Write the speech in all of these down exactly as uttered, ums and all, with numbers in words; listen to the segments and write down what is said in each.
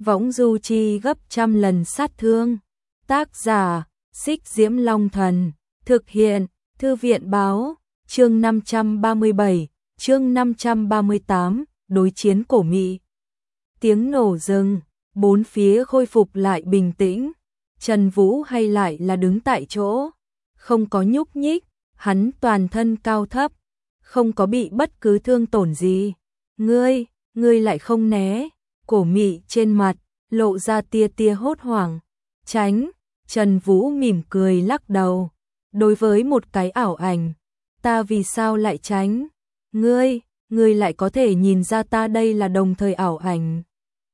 võng du chi gấp trăm lần sát thương. Tác giả, Xích Diễm Long Thần, thực hiện, Thư viện Báo, chương năm trăm ba mươi bảy, chương năm trăm ba mươi tám, đối chiến cổ mị. Tiếng nổ rừng, bốn phía khôi phục lại bình tĩnh, Trần Vũ hay lại là đứng tại chỗ, không có nhúc nhích, hắn toàn thân cao thấp, không có bị bất cứ thương tổn gì. Ngươi, ngươi lại không né, cổ mị trên mặt, lộ ra tia tia hốt hoảng. Tránh, Trần Vũ mỉm cười lắc đầu. Đối với một cái ảo ảnh, ta vì sao lại tránh? Ngươi, ngươi lại có thể nhìn ra ta đây là đồng thời ảo ảnh.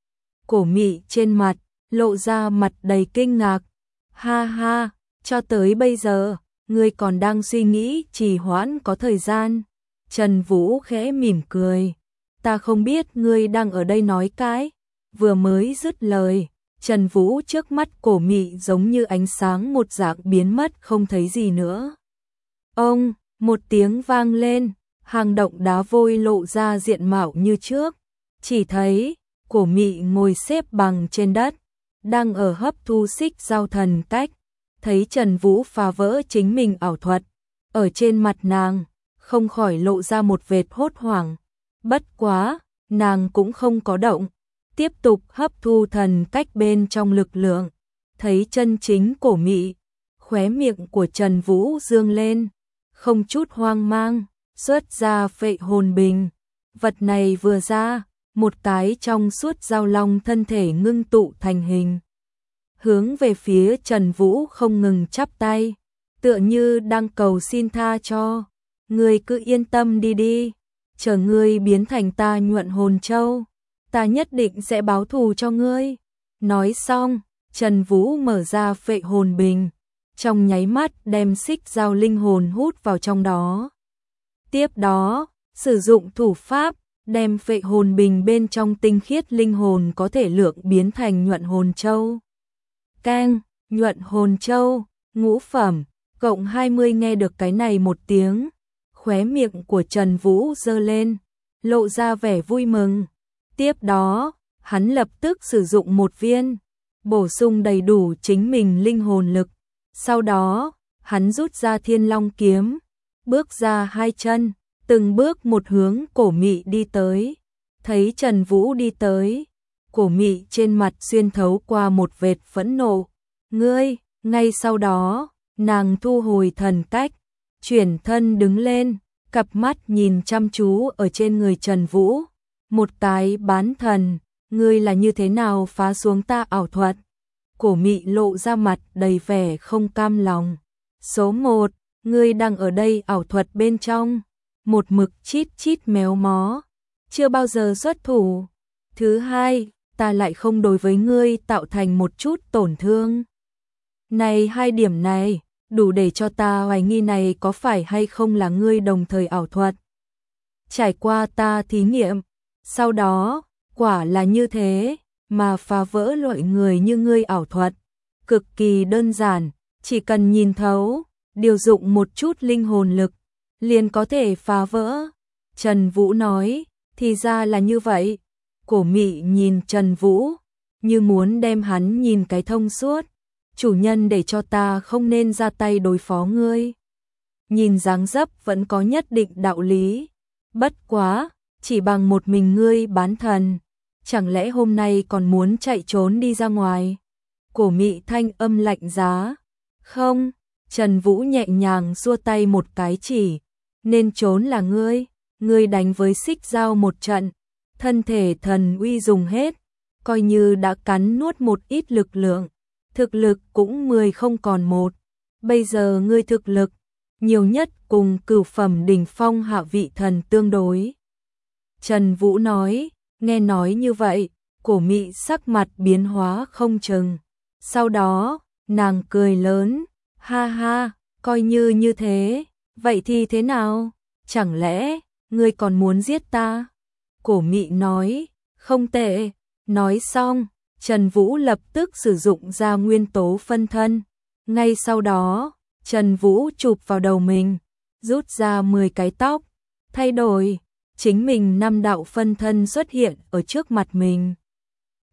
Cổ mị trên mặt, lộ ra mặt đầy kinh ngạc. Ha ha, cho tới bây giờ, ngươi còn đang suy nghĩ trì hoãn có thời gian. Trần Vũ khẽ mỉm cười. Ta không biết ngươi đang ở đây nói cái. Vừa mới dứt lời, Trần Vũ trước mắt cổ mị giống như ánh sáng một dạng biến mất không thấy gì nữa. Ông, một tiếng vang lên, hang động đá vôi lộ ra diện mạo như trước. Chỉ thấy, cổ mị ngồi xếp bằng trên đất, đang ở hấp thu xích giao thần cách. Thấy Trần Vũ phá vỡ chính mình ảo thuật, ở trên mặt nàng, không khỏi lộ ra một vệt hốt hoảng. Bất quá, nàng cũng không có động, tiếp tục hấp thu thần cách bên trong lực lượng. Thấy chân chính cổ mị, khóe miệng của Trần Vũ dương lên, không chút hoang mang, xuất ra phệ hồn bình. Vật này vừa ra, một cái trong suốt giao long thân thể ngưng tụ thành hình, hướng về phía Trần Vũ không ngừng chắp tay, tựa như đang cầu xin tha cho. Ngươi cứ yên tâm đi đi, chờ ngươi biến thành ta nhuận hồn châu, ta nhất định sẽ báo thù cho ngươi. Nói xong, Trần Vũ mở ra phệ hồn bình, trong nháy mắt đem xích giao linh hồn hút vào trong đó. Tiếp đó, sử dụng thủ pháp, đem phệ hồn bình bên trong tinh khiết linh hồn có thể lượng biến thành nhuận hồn châu. Keng, nhuận hồn châu, ngũ phẩm, cộng hai mươi. Nghe được cái này một tiếng, khóe miệng của Trần Vũ giơ lên, lộ ra vẻ vui mừng. Tiếp đó, hắn lập tức sử dụng một viên, bổ sung đầy đủ chính mình linh hồn lực. Sau đó, hắn rút ra Thiên Long kiếm, bước ra hai chân, từng bước một hướng cổ mị đi tới. Thấy Trần Vũ đi tới, cổ mị trên mặt xuyên thấu qua một vệt phẫn nộ. Ngươi, ngay sau đó, nàng thu hồi thần cách, chuyển thân đứng lên, cặp mắt nhìn chăm chú ở trên người Trần Vũ. Một cái bán thần, ngươi là như thế nào phá xuống ta ảo thuật? Cổ mị lộ ra mặt đầy vẻ không cam lòng. Số một, ngươi đang ở đây ảo thuật bên trong, một mực chít chít méo mó, chưa bao giờ xuất thủ. Thứ hai, ta lại không đối với ngươi tạo thành một chút tổn thương. Này hai điểm này, đủ để cho ta hoài nghi này có phải hay không là ngươi đồng thời ảo thuật. Trải qua ta thí nghiệm, sau đó, quả là như thế, mà phá vỡ loại người như ngươi ảo thuật. Cực kỳ đơn giản, chỉ cần nhìn thấu, điều dụng một chút linh hồn lực, liền có thể phá vỡ. Trần Vũ nói, thì ra là như vậy. Cổ mị nhìn Trần Vũ, như muốn đem hắn nhìn cái thông suốt. Chủ nhân để cho ta không nên ra tay đối phó ngươi. Nhìn dáng dấp vẫn có nhất định đạo lý. Bất quá, chỉ bằng một mình ngươi bán thần, chẳng lẽ hôm nay còn muốn chạy trốn đi ra ngoài? Cổ mị thanh âm lạnh giá. Không, Trần Vũ nhẹ nhàng xua tay một cái chỉ, nên trốn là ngươi, ngươi đánh với xích giao một trận, thân thể thần uy dùng hết, coi như đã cắn nuốt một ít lực lượng, thực lực cũng mười không còn một. Bây giờ ngươi thực lực, nhiều nhất cùng cửu phẩm đỉnh phong hạ vị thần tương đối. Trần Vũ nói, nghe nói như vậy, cổ mị sắc mặt biến hóa không chừng. Sau đó, nàng cười lớn, ha ha, coi như như thế, vậy thì thế nào? Chẳng lẽ, ngươi còn muốn giết ta? Cổ mị nói, không tệ. Nói xong, Trần Vũ lập tức sử dụng ra nguyên tố phân thân. Ngay sau đó, Trần Vũ chụp vào đầu mình, rút ra mười cái tóc, thay đổi, chính mình năm đạo phân thân xuất hiện ở trước mặt mình.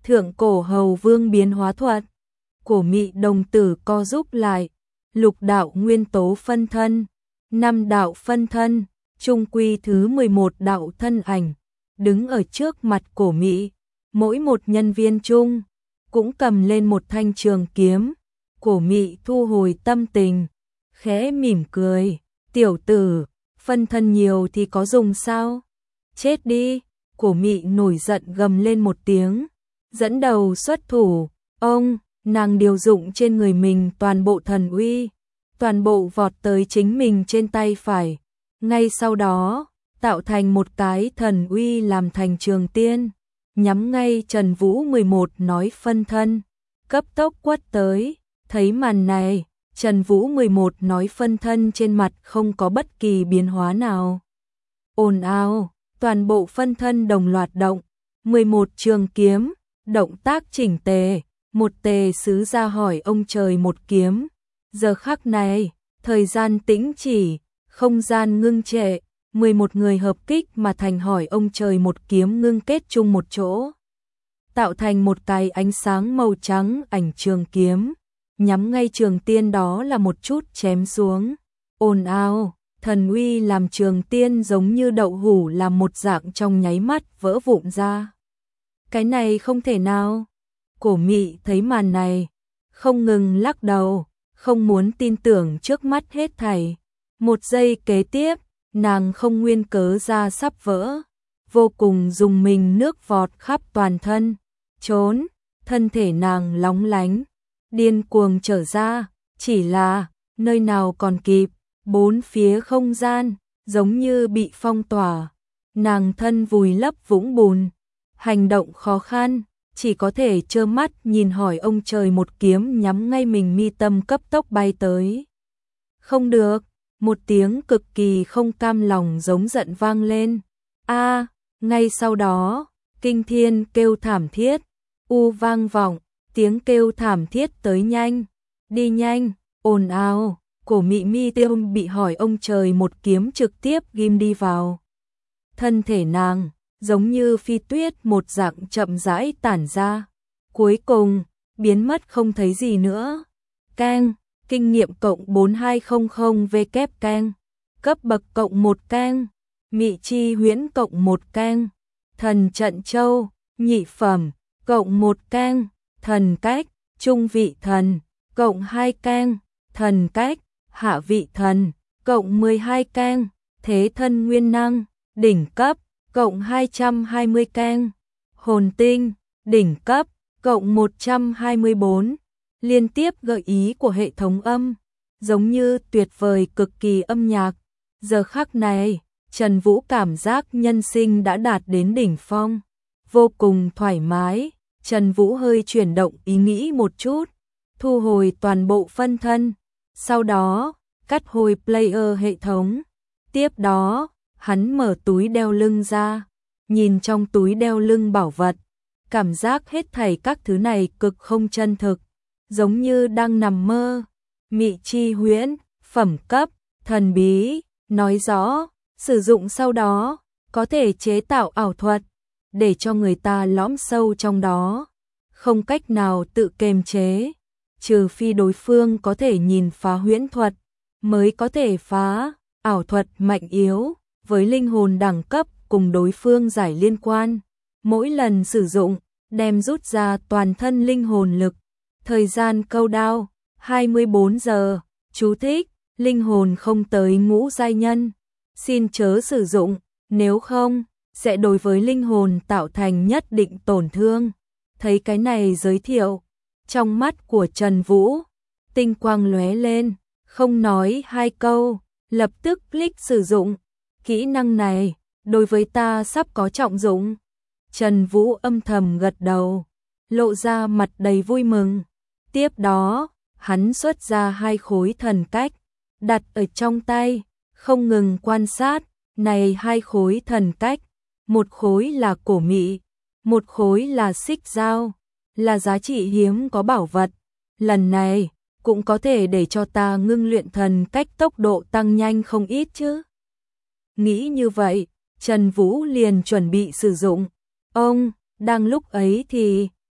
Thượng cổ hầu vương biến hóa thuật. Cổ mị đồng tử co rúm lại. Lục đạo nguyên tố phân thân. Năm đạo phân thân. Trung quy thứ mười một đạo thân ảnh. Đứng ở trước mặt cổ mị. Mỗi một nhân viên chung. Cũng cầm lên một thanh trường kiếm. Cổ mị thu hồi tâm tình. Khẽ mỉm cười. Tiểu tử, phân thân nhiều thì có dùng sao? Chết đi. Cổ mị nổi giận gầm lên một tiếng. Dẫn đầu xuất thủ. Ông, nàng điều dụng trên người mình toàn bộ thần uy. Toàn bộ vọt tới chính mình trên tay phải. Ngay sau đó, tạo thành một cái thần uy làm thành trường tiên. Nhắm ngay Trần Vũ mười một nói phân thân. Cấp tốc quất tới. Thấy màn này, Trần Vũ mười một nói phân thân trên mặt không có bất kỳ biến hóa nào. Ồn ào, toàn bộ phân thân đồng loạt động. mười một trường kiếm, động tác chỉnh tề. Một tề sứ ra hỏi ông trời một kiếm. Giờ khắc này, thời gian tĩnh chỉ, không gian ngưng trệ. mười một người hợp kích mà thành hỏi ông trời một kiếm ngưng kết chung một chỗ. Tạo thành một cái ánh sáng màu trắng ảnh trường kiếm. Nhắm ngay trường tiên đó là một chút chém xuống. Ồn ào, thần uy làm trường tiên giống như đậu hũ làm một dạng trong nháy mắt vỡ vụn ra. Cái này không thể nào. Cổ mị thấy màn này, không ngừng lắc đầu, không muốn tin tưởng trước mắt hết thảy. Một giây kế tiếp, nàng không nguyên cớ ra sắp vỡ. Vô cùng dùng mình nước vọt khắp toàn thân. Trốn, thân thể nàng lóng lánh. Điên cuồng trở ra, chỉ là, nơi nào còn kịp, bốn phía không gian, giống như bị phong tỏa. Nàng thân vùi lấp vũng bùn, hành động khó khăn, chỉ có thể trơ mắt nhìn hỏi ông trời một kiếm nhắm ngay mình mi tâm cấp tốc bay tới. Không được, một tiếng cực kỳ không cam lòng giống giận vang lên. A, ngay sau đó, kinh thiên kêu thảm thiết, u vang vọng. Tiếng kêu thảm thiết tới nhanh, đi nhanh, ồn ào, cổ mị mi tiêu bị hỏi ông trời một kiếm trực tiếp ghim đi vào. Thân thể nàng, giống như phi tuyết một dạng chậm rãi tản ra. Cuối cùng, biến mất không thấy gì nữa. Cang, kinh nghiệm cộng bốn hai không không V kép cang, cấp bậc cộng một cang, mị chi huyễn cộng một cang, thần trận châu, nhị phẩm, cộng một cang. Thần cách, trung vị thần, cộng hai cang, thần cách, hạ vị thần, cộng mười hai cang, thế thân nguyên năng, đỉnh cấp, cộng hai trăm hai mươi cang, hồn tinh, đỉnh cấp, cộng một trăm hai mươi bốn. Liên tiếp gợi ý của hệ thống âm, giống như tuyệt vời cực kỳ âm nhạc. Giờ khắc này, Trần Vũ cảm giác nhân sinh đã đạt đến đỉnh phong, vô cùng thoải mái. Trần Vũ hơi chuyển động ý nghĩ một chút, thu hồi toàn bộ phân thân, sau đó cắt hồi player hệ thống. Tiếp đó, hắn mở túi đeo lưng ra, nhìn trong túi đeo lưng bảo vật, cảm giác hết thảy các thứ này cực không chân thực, giống như đang nằm mơ. Mị chi huyễn, phẩm cấp, thần bí, nói rõ, sử dụng sau đó, có thể chế tạo ảo thuật, để cho người ta lõm sâu trong đó, không cách nào tự kiềm chế, trừ phi đối phương có thể nhìn phá huyễn thuật, mới có thể phá. Ảo thuật mạnh yếu, với linh hồn đẳng cấp cùng đối phương giải liên quan, mỗi lần sử dụng, đem rút ra toàn thân linh hồn lực. Thời gian câu đao, hai mươi bốn giờ, chú thích, linh hồn không tới ngũ giai nhân, xin chớ sử dụng, nếu không, sẽ đối với linh hồn tạo thành nhất định tổn thương. Thấy cái này giới thiệu, trong mắt của Trần Vũ, tinh quang lóe lên, không nói hai câu, lập tức click sử dụng. Kỹ năng này, đối với ta sắp có trọng dụng. Trần Vũ âm thầm gật đầu, lộ ra mặt đầy vui mừng. Tiếp đó, hắn xuất ra hai khối thần cách, đặt ở trong tay, không ngừng quan sát. Này hai khối thần cách, một khối là cổ mị, một khối là xích dao, là giá trị hiếm có bảo vật. Lần này, cũng có thể để cho ta ngưng luyện thần cách tốc độ tăng nhanh không ít chứ. Nghĩ như vậy, Trần Vũ liền chuẩn bị sử dụng. Ông, đang lúc ấy thì,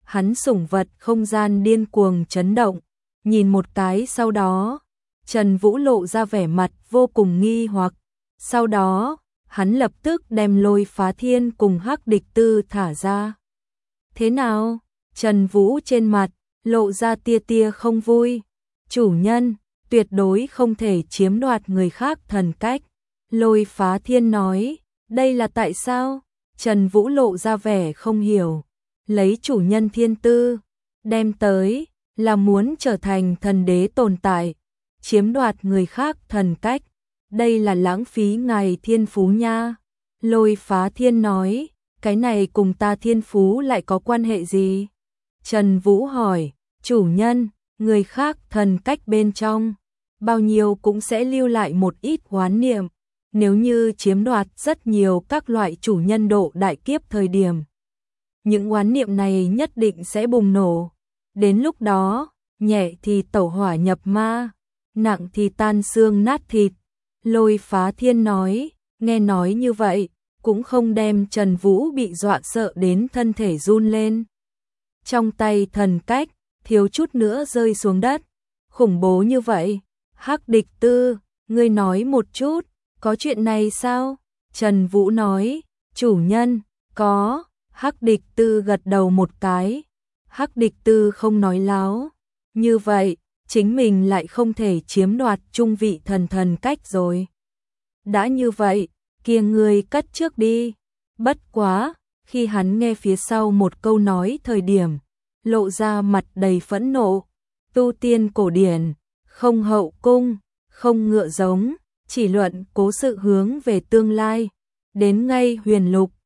hắn sủng vật không gian điên cuồng chấn động, nhìn một cái sau đó, Trần Vũ lộ ra vẻ mặt vô cùng nghi hoặc, sau đó, hắn lập tức đem Lôi Phá Thiên cùng Hắc Địch Tư thả ra. Thế nào? Trần Vũ trên mặt, lộ ra tia tia không vui. Chủ nhân, tuyệt đối không thể chiếm đoạt người khác thần cách. Lôi Phá Thiên nói, đây là tại sao? Trần Vũ lộ ra vẻ không hiểu. Lấy chủ nhân thiên tư, đem tới, là muốn trở thành thần đế tồn tại. Chiếm đoạt người khác thần cách. Đây là lãng phí ngài thiên phú nha. Lôi Phá Thiên nói, cái này cùng ta thiên phú lại có quan hệ gì? Trần Vũ hỏi, chủ nhân, người khác thần cách bên trong, bao nhiêu cũng sẽ lưu lại một ít oán niệm, nếu như chiếm đoạt rất nhiều các loại chủ nhân độ đại kiếp thời điểm. Những oán niệm này nhất định sẽ bùng nổ, đến lúc đó, nhẹ thì tẩu hỏa nhập ma, nặng thì tan xương nát thịt. Lôi Phá Thiên nói, nghe nói như vậy, cũng không đem Trần Vũ bị dọa sợ đến thân thể run lên. Trong tay thần cách, thiếu chút nữa rơi xuống đất. Khủng bố như vậy. Hắc Địch Tư, ngươi nói một chút, có chuyện này sao? Trần Vũ nói, chủ nhân, có. Hắc Địch Tư gật đầu một cái. Hắc Địch Tư không nói láo. Như vậy, chính mình lại không thể chiếm đoạt trung vị thần thần cách rồi. Đã như vậy, kia ngươi cất trước đi. Bất quá, khi hắn nghe phía sau một câu nói thời điểm, lộ ra mặt đầy phẫn nộ. Tu tiên cổ điển, không hậu cung, không ngựa giống, chỉ luận cố sự hướng về tương lai. Đến ngay huyền lục,